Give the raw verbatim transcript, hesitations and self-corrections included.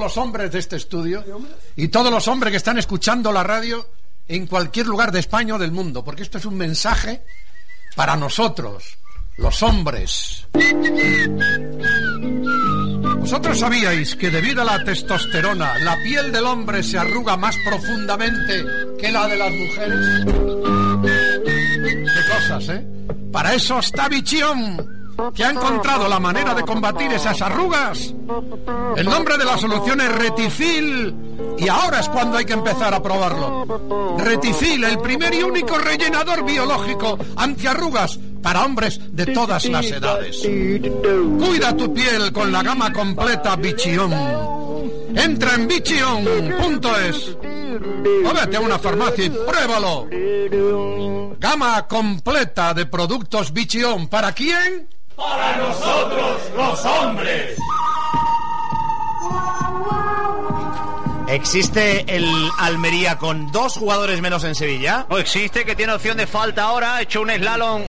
los hombres de este estudio y todos los hombres que están escuchando la radio en cualquier lugar de España o del mundo, porque esto es un mensaje para nosotros, los hombres. ¿Vosotros sabíais que debido a la testosterona la piel del hombre se arruga más profundamente que la de las mujeres? Qué cosas, ¿eh? Para eso está Bichión, que ha encontrado la manera de combatir esas arrugas. El nombre de la solución es Reticil, y ahora es cuando hay que empezar a probarlo. Reticil, el primer y único rellenador biológico antiarrugas para hombres de todas las edades. Cuida tu piel con la gama completa Bichión. Entra en bichión punto es o vete a una farmacia y pruébalo. Gama completa de productos Bichión. ¿Para quién? ¡Para nosotros, los hombres! ¿Existe el Almería con dos jugadores menos en Sevilla? No existe, que tiene opción de falta ahora. Ha hecho un slalom